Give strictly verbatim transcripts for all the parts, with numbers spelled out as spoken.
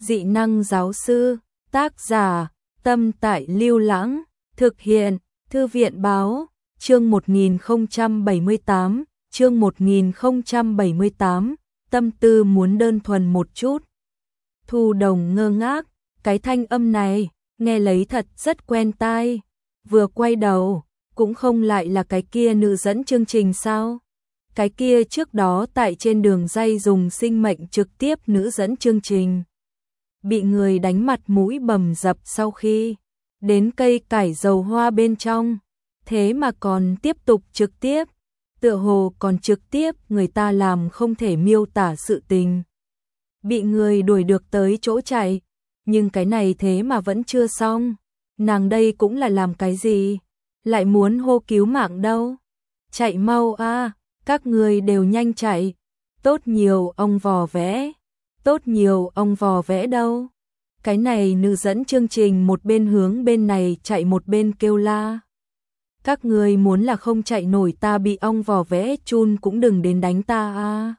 Dị năng giáo sư, tác giả, Tâm Tại Lưu Lãng, thực hiện, Thư viện báo, chương một nghìn không trăm bảy mươi tám, chương một nghìn không trăm bảy mươi tám, tâm tư muốn đơn thuần một chút. Thu Đồng ngơ ngác, cái thanh âm này, nghe lấy thật rất quen tai, vừa quay đầu, cũng không lại là cái kia nữ dẫn chương trình sao? Cái kia trước đó tại trên đường dây dùng sinh mệnh trực tiếp nữ dẫn chương trình. Bị người đánh mặt mũi bầm dập sau khi đến cây cải dầu hoa bên trong, thế mà còn tiếp tục trực tiếp, tựa hồ còn trực tiếp người ta làm không thể miêu tả sự tình. Bị người đuổi được tới chỗ chạy, nhưng cái này thế mà vẫn chưa xong, nàng đây cũng là làm cái gì, lại muốn hô cứu mạng đâu. Chạy mau a, các người đều nhanh chạy, tốt nhiều ông vò vẽ, tốt nhiều ông vò vẽ đâu. Cái này nữ dẫn chương trình một bên hướng bên này chạy một bên kêu la. Các người muốn là không chạy nổi ta bị ong vò vẽ chun cũng đừng đến đánh ta a.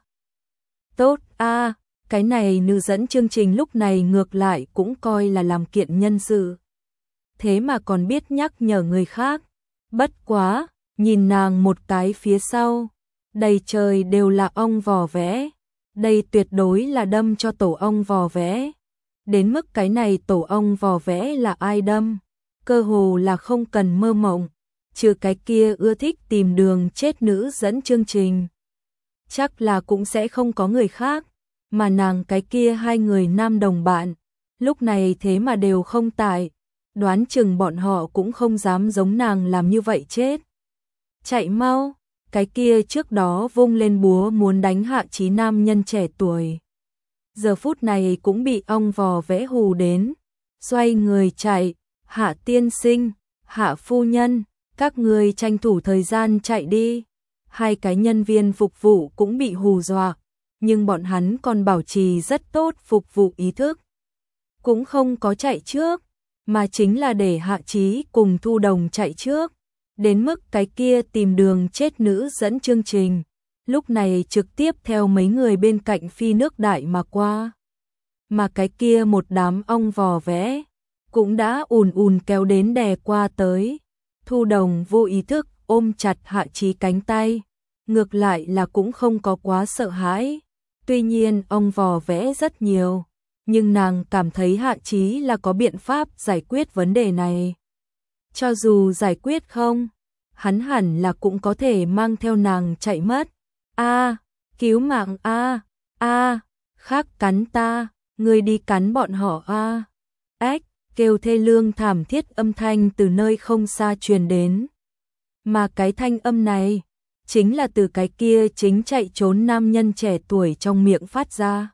Tốt a, cái này nữ dẫn chương trình lúc này ngược lại cũng coi là làm kiện nhân sự. Thế mà còn biết nhắc nhở người khác. Bất quá, nhìn nàng một cái phía sau, đầy trời đều là ong vò vẽ. Đây tuyệt đối là đâm cho tổ ong vò vẽ. Đến mức cái này tổ ong vò vẽ là ai đâm, cơ hồ là không cần mơ mộng, trừ cái kia ưa thích tìm đường chết nữ dẫn chương trình. Chắc là cũng sẽ không có người khác, mà nàng cái kia hai người nam đồng bạn, lúc này thế mà đều không tại, đoán chừng bọn họ cũng không dám giống nàng làm như vậy chết. Chạy mau, cái kia trước đó vung lên búa muốn đánh Hạ Chí nam nhân trẻ tuổi. Giờ phút này cũng bị ong vò vẽ hù đến, xoay người chạy, Hạ tiên sinh, Hạ phu nhân, các người tranh thủ thời gian chạy đi. Hai cái nhân viên phục vụ cũng bị hù dọa, nhưng bọn hắn còn bảo trì rất tốt phục vụ ý thức. Cũng không có chạy trước, mà chính là để Hạ Chí cùng Thu Đồng chạy trước, đến mức cái kia tìm đường chết nữ dẫn chương trình. Lúc này trực tiếp theo mấy người bên cạnh phi nước đại mà qua. Mà cái kia một đám ong vò vẽ, cũng đã ùn ùn kéo đến đè qua tới. Thu Đồng vô ý thức ôm chặt Hạ Chí cánh tay, ngược lại là cũng không có quá sợ hãi. Tuy nhiên ong vò vẽ rất nhiều, nhưng nàng cảm thấy Hạ Chí là có biện pháp giải quyết vấn đề này. Cho dù giải quyết không, hắn hẳn là cũng có thể mang theo nàng chạy mất. A, cứu mạng a, a, khác cắn ta, người đi cắn bọn họ a. Ách, kêu thê lương thảm thiết âm thanh từ nơi không xa truyền đến. Mà cái thanh âm này, chính là từ cái kia chính chạy trốn nam nhân trẻ tuổi trong miệng phát ra.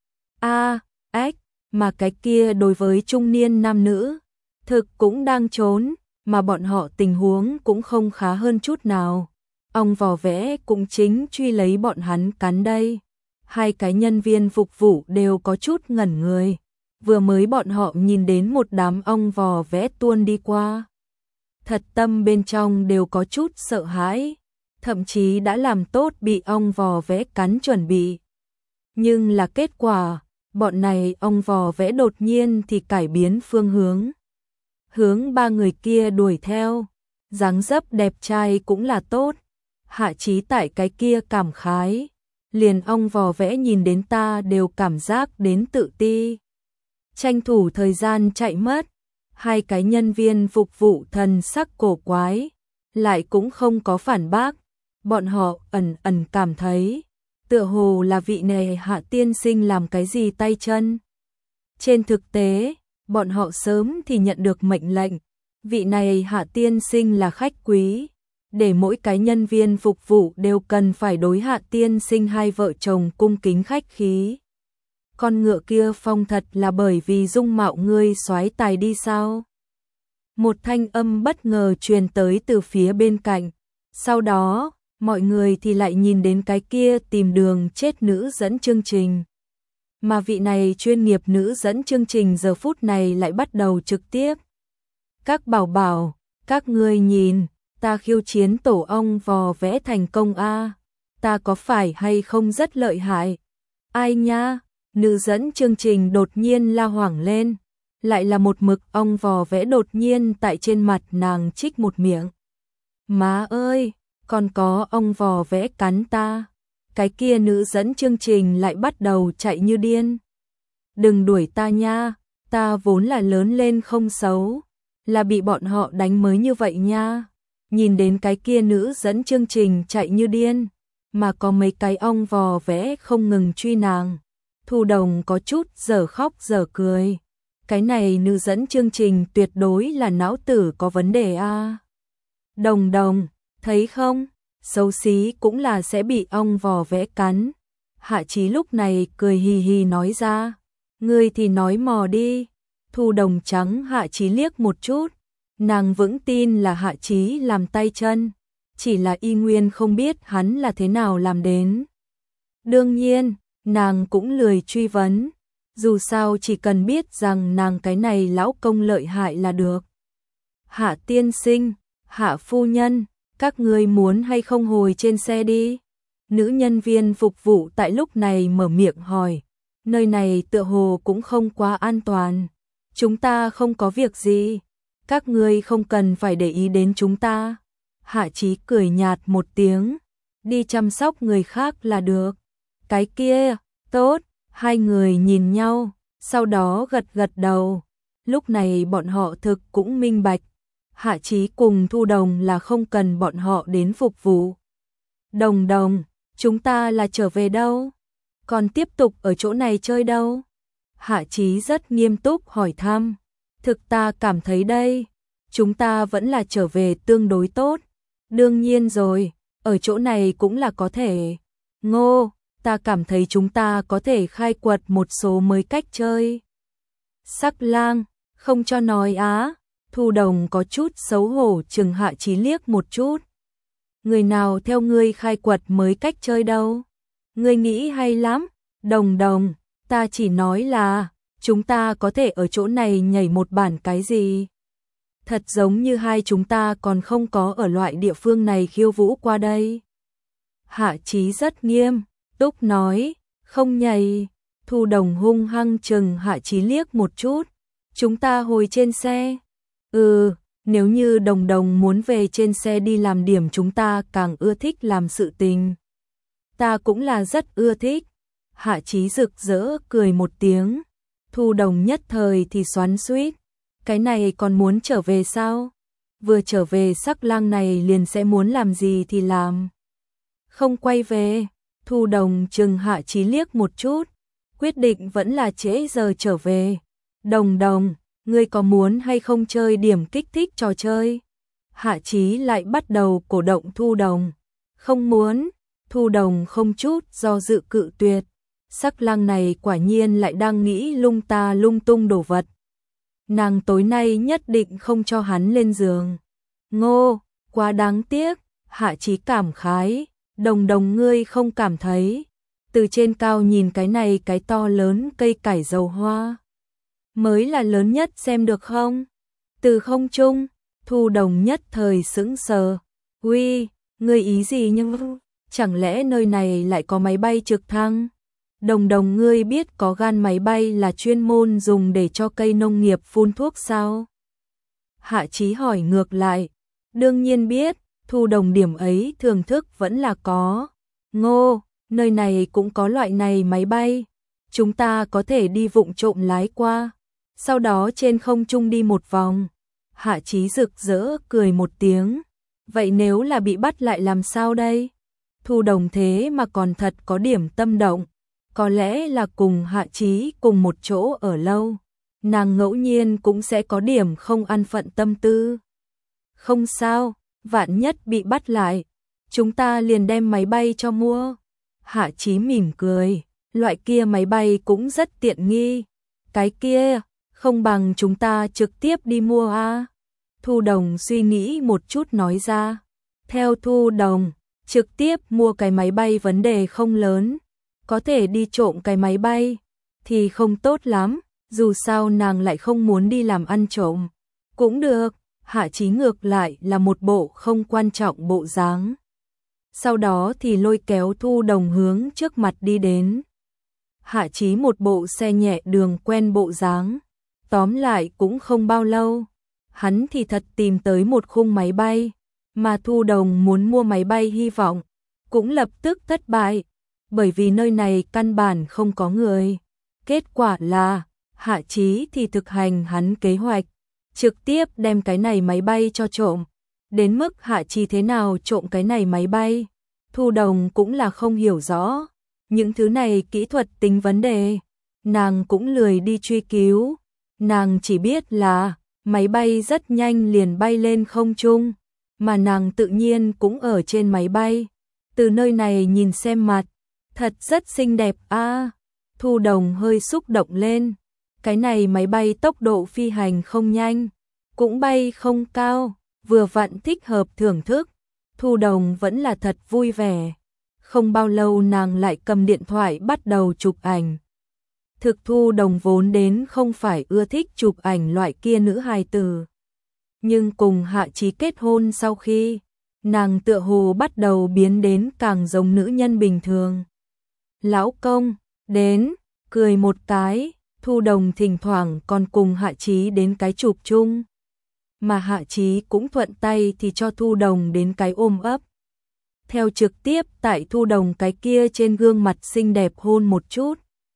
A, ách, mà cái kia đối với trung niên nam nữ, thực cũng đang trốn, mà bọn họ tình huống cũng không khá hơn chút nào. Ong vò vẽ cũng chính truy lấy bọn hắn cắn đây. Hai cái nhân viên phục vụ đều có chút ngẩn người. Vừa mới bọn họ nhìn đến một đám ong vò vẽ tuôn đi qua. Thật tâm bên trong đều có chút sợ hãi. Thậm chí đã làm tốt bị ong vò vẽ cắn chuẩn bị. Nhưng là kết quả, bọn này ong vò vẽ đột nhiên thì cải biến phương hướng. Hướng ba người kia đuổi theo. Dáng dấp đẹp trai cũng là tốt. Hạ Chí tại cái kia cảm khái, liền ong vò vẽ nhìn đến ta đều cảm giác đến tự ti. Tranh thủ thời gian chạy mất, hai cái nhân viên phục vụ thần sắc cổ quái, lại cũng không có phản bác, bọn họ ẩn ẩn cảm thấy, tựa hồ là vị này Hạ tiên sinh làm cái gì tay chân. Trên thực tế, bọn họ sớm thì nhận được mệnh lệnh, vị này Hạ tiên sinh là khách quý. Để mỗi cái nhân viên phục vụ đều cần phải đối Hạ tiên sinh hai vợ chồng cung kính khách khí. Con ngựa kia phong thật là bởi vì dung mạo ngươi soái tài đi sao? Một thanh âm bất ngờ truyền tới từ phía bên cạnh. Sau đó, mọi người thì lại nhìn đến cái kia tìm đường chết nữ dẫn chương trình. Mà vị này chuyên nghiệp nữ dẫn chương trình giờ phút này lại bắt đầu trực tiếp. Các bảo bảo, các ngươi nhìn. Ta khiêu chiến tổ ong vò vẽ thành công a, ta có phải hay không rất lợi hại? Ai nha, Nữ dẫn chương trình đột nhiên la hoảng lên, lại là một mực ong vò vẽ đột nhiên tại trên mặt nàng chích một miệng. Má ơi, còn có ong vò vẽ cắn ta. Cái kia nữ dẫn chương trình lại bắt đầu chạy như điên. Đừng đuổi ta nha, ta vốn là lớn lên không xấu, là bị bọn họ đánh mới như vậy nha. Nhìn đến cái kia nữ dẫn chương trình chạy như điên, mà có mấy cái ong vò vẽ không ngừng truy nàng. Thu Đồng có chút dở khóc dở cười. Cái này nữ dẫn chương trình tuyệt đối là não tử có vấn đề a. À. Đồng Đồng, thấy không? Xấu xí cũng là sẽ bị ong vò vẽ cắn. Hạ Chí lúc này cười hì hì nói ra. Ngươi thì nói mò đi. Thu Đồng trắng Hạ Chí liếc một chút. Nàng vững tin là Hạ Chí làm tay chân. Chỉ là y nguyên không biết hắn là thế nào làm đến. Đương nhiên, nàng cũng lười truy vấn. Dù sao chỉ cần biết rằng nàng cái này lão công lợi hại là được. Hạ tiên sinh, Hạ phu nhân, các ngươi muốn hay không hồi trên xe đi? Nữ nhân viên phục vụ tại lúc này mở miệng hỏi. Nơi này tựa hồ cũng không quá an toàn. Chúng ta không có việc gì. Các ngươi không cần phải để ý đến chúng ta. Hạ Chí cười nhạt một tiếng. Đi chăm sóc người khác là được. Cái kia, tốt. Hai người nhìn nhau, sau đó gật gật đầu. Lúc này bọn họ thực cũng minh bạch. Hạ Chí cùng Thu Đồng là không cần bọn họ đến phục vụ. Đồng Đồng, chúng ta là trở về đâu? Còn tiếp tục ở chỗ này chơi đâu? Hạ Chí rất nghiêm túc hỏi thăm. Thực ta cảm thấy đây, chúng ta vẫn là trở về tương đối tốt. Đương nhiên rồi, ở chỗ này cũng là có thể. Ngô, ta cảm thấy chúng ta có thể khai quật một số mới cách chơi. Sắc Lang, không cho nói á. Thu Đồng có chút xấu hổ chừng Hạ Chí liếc một chút. Người nào theo ngươi khai quật mới cách chơi đâu? Ngươi nghĩ hay lắm. Đồng Đồng, ta chỉ nói là chúng ta có thể ở chỗ này nhảy một bản cái gì? Thật giống như hai chúng ta còn không có ở loại địa phương này khiêu vũ qua đây. Hạ Chí rất nghiêm túc nói, không nhảy. Thu Đồng hung hăng chừng Hạ Chí liếc một chút. Chúng ta hồi trên xe. Ừ, nếu như Đồng Đồng muốn về trên xe đi làm điểm chúng ta càng ưa thích làm sự tình. Ta cũng là rất ưa thích. Hạ Chí rực rỡ cười một tiếng. Thu Đồng nhất thời thì xoắn xuýt. Cái này còn muốn trở về sao? Vừa trở về Sắc Lang này liền sẽ muốn làm gì thì làm. Không quay về. Thu Đồng chừng Hạ Chí liếc một chút. Quyết định vẫn là trễ giờ trở về. Đồng Đồng, ngươi có muốn hay không chơi điểm kích thích trò chơi? Hạ Chí lại bắt đầu cổ động Thu Đồng. Không muốn. Thu Đồng không chút do dự cự tuyệt. Sắc Lang này quả nhiên lại đang nghĩ lung ta lung tung đồ vật. Nàng tối nay nhất định không cho hắn lên giường. Ngô, quá đáng tiếc. Hạ Chí cảm khái. Đồng Đồng ngươi không cảm thấy. Từ trên cao nhìn cái này cái to lớn cây cải dầu hoa. Mới là lớn nhất xem được không? Từ không trung, Thu Đồng nhất thời sững sờ. Uy, ngươi ý gì nhưng chẳng lẽ nơi này lại có máy bay trực thăng? Đồng Đồng ngươi biết có gan máy bay là chuyên môn dùng để cho cây nông nghiệp phun thuốc sao? Hạ Chí hỏi ngược lại. Đương nhiên biết, Thu Đồng điểm ấy thưởng thức vẫn là có. Ngô, nơi này cũng có loại này máy bay. Chúng ta có thể đi vụng trộm lái qua. Sau đó trên không trung đi một vòng. Hạ Chí rực rỡ cười một tiếng. Vậy nếu là bị bắt lại làm sao đây? Thu Đồng thế mà còn thật có điểm tâm động. Có lẽ là cùng Hạ Chí cùng một chỗ ở lâu. Nàng ngẫu nhiên cũng sẽ có điểm không an phận tâm tư. Không sao, vạn nhất bị bắt lại. Chúng ta liền đem máy bay cho mua. Hạ Chí mỉm cười. Loại kia máy bay cũng rất tiện nghi. Cái kia, không bằng chúng ta trực tiếp đi mua a. Thu Đồng suy nghĩ một chút nói ra. Theo Thu Đồng, trực tiếp mua cái máy bay vấn đề không lớn. Có thể đi trộm cái máy bay thì không tốt lắm. Dù sao nàng lại không muốn đi làm ăn trộm. Cũng được. Hạ Chí ngược lại là một bộ không quan trọng bộ dáng. Sau đó thì lôi kéo Thu Đồng hướng trước mặt đi đến. Hạ Chí một bộ xe nhẹ đường quen bộ dáng. Tóm lại cũng không bao lâu, hắn thì thật tìm tới một khung máy bay, mà Thu Đồng muốn mua máy bay hy vọng, cũng lập tức thất bại, bởi vì nơi này căn bản không có người. Kết quả là, Hạ Chí thì thực hành hắn kế hoạch, trực tiếp đem cái này máy bay cho trộm. Đến mức Hạ Chí thế nào trộm cái này máy bay, Thu Đồng cũng là không hiểu rõ. Những thứ này kỹ thuật tính vấn đề, nàng cũng lười đi truy cứu. Nàng chỉ biết là máy bay rất nhanh liền bay lên không trung, mà nàng tự nhiên cũng ở trên máy bay. Từ nơi này nhìn xem mặt, thật rất xinh đẹp a. À, Thu Đồng hơi xúc động lên. Cái này máy bay tốc độ phi hành không nhanh, cũng bay không cao, vừa vặn thích hợp thưởng thức. Thu Đồng vẫn là thật vui vẻ. Không bao lâu nàng lại cầm điện thoại bắt đầu chụp ảnh. Thực Thu Đồng vốn đến không phải ưa thích chụp ảnh loại kia nữ hài tử. Nhưng cùng Hạ Chí kết hôn sau khi, nàng tựa hồ bắt đầu biến đến càng giống nữ nhân bình thường. Lão công, đến, cười một cái, Thu Đồng thỉnh thoảng còn cùng Hạ Chí đến cái chụp chung. Mà Hạ Chí cũng thuận tay thì cho Thu Đồng đến cái ôm ấp. Theo trực tiếp tại Thu Đồng cái kia trên gương mặt xinh đẹp hôn một chút.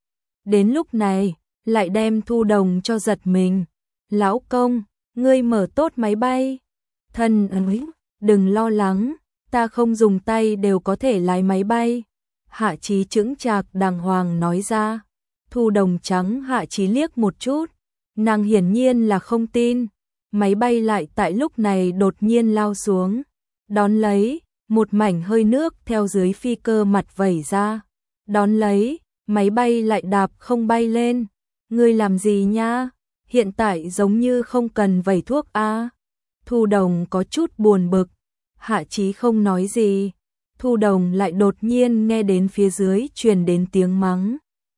Đến lúc này, lại đem Thu Đồng cho giật mình. Lão công, ngươi mở tốt máy bay. Thân ơi, đừng lo lắng, ta không dùng tay đều có thể lái máy bay. Hạ Chí chững chạc đàng hoàng nói ra. Thu Đồng trắng Hạ Chí liếc một chút. Nàng hiển nhiên là không tin. Máy bay lại tại lúc này đột nhiên lao xuống. Đón lấy, một mảnh hơi nước theo dưới phi cơ mặt vẩy ra. Đón lấy, máy bay lại đạp không bay lên. Ngươi làm gì nha? Hiện tại giống như không cần vẩy thuốc a. À? Thu Đồng có chút buồn bực. Hạ Chí không nói gì. Thu Đồng lại đột nhiên nghe đến phía dưới truyền đến tiếng mắng.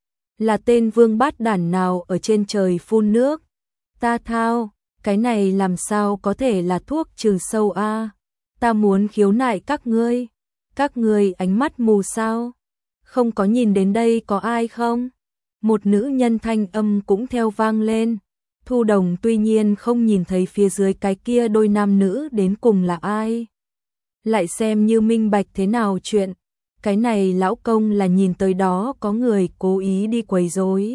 Là tên vương bát đản nào ở trên trời phun nước? Ta thao, cái này làm sao có thể là thuốc trừ sâu a? À? Ta muốn khiếu nại các ngươi. Các ngươi ánh mắt mù sao? Không có nhìn đến đây có ai không? Một nữ nhân thanh âm cũng theo vang lên. Thu Đồng tuy nhiên không nhìn thấy phía dưới cái kia đôi nam nữ đến cùng là ai. Lại xem như minh bạch thế nào chuyện. Cái này lão công là nhìn tới đó có người cố ý đi quấy rối.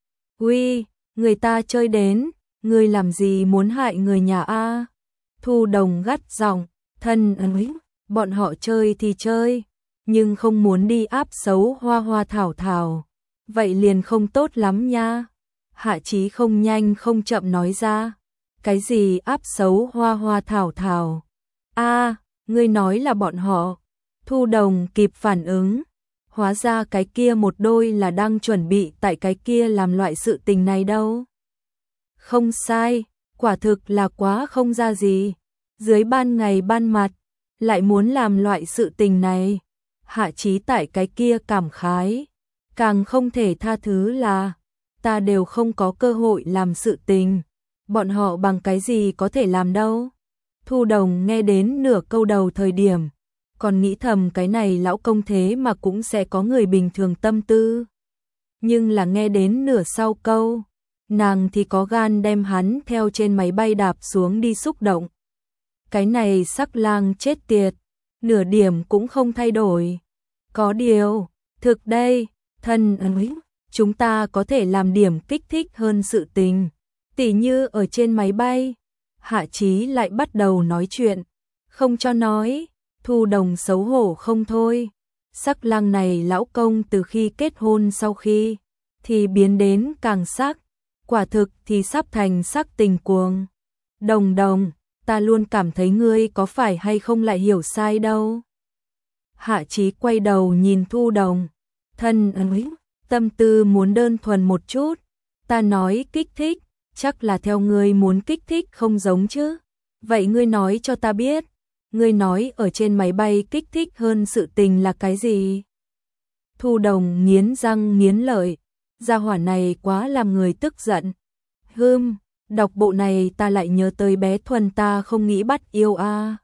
Uy, người ta chơi đến, người làm gì muốn hại người nhà a? Thu Đồng gắt giọng, thân ơi, bọn họ chơi thì chơi, nhưng không muốn đi áp xấu Hoa Hoa Thảo Thảo. Vậy liền không tốt lắm nha. Hạ Chí không nhanh không chậm nói ra. Cái gì áp xấu Hoa Hoa Thảo Thảo? A, à, ngươi nói là bọn họ. Thu Đồng kịp phản ứng. Hóa ra cái kia một đôi là đang chuẩn bị tại cái kia làm loại sự tình này đâu. Không sai, quả thực là quá không ra gì. Dưới ban ngày ban mặt, lại muốn làm loại sự tình này. Hạ Chí tại cái kia cảm khái. Càng không thể tha thứ là, ta đều không có cơ hội làm sự tình. Bọn họ bằng cái gì có thể làm đâu. Thu Đồng nghe đến nửa câu đầu thời điểm, còn nghĩ thầm cái này lão công thế mà cũng sẽ có người bình thường tâm tư. Nhưng là nghe đến nửa sau câu, nàng thì có gan đem hắn theo trên máy bay đạp xuống đi xúc động. Cái này sắc lang chết tiệt, nửa điểm cũng không thay đổi. Có điều, thực đây, thân ơi, chúng ta có thể làm điểm kích thích hơn sự tình. Tỉ như ở trên máy bay, Hạ Chí lại bắt đầu nói chuyện, không cho nói. Thu Đồng xấu hổ không thôi. Sắc lang này lão công từ khi kết hôn sau khi thì biến đến càng sắc, quả thực thì sắp thành sắc tình cuồng. Đồng Đồng, ta luôn cảm thấy ngươi có phải hay không lại hiểu sai đâu. Hạ Chí quay đầu nhìn Thu Đồng, thân ơi, tâm tư muốn đơn thuần một chút. Ta nói kích thích, chắc là theo ngươi muốn kích thích không giống chứ. Vậy ngươi nói cho ta biết, ngươi nói ở trên máy bay kích thích hơn sự tình là cái gì? Thu Đồng nghiến răng nghiến lợi, gia hỏa này quá làm người tức giận. Hừm, đọc bộ này ta lại nhớ tới bé Thuần ta không nghĩ bắt yêu a. À.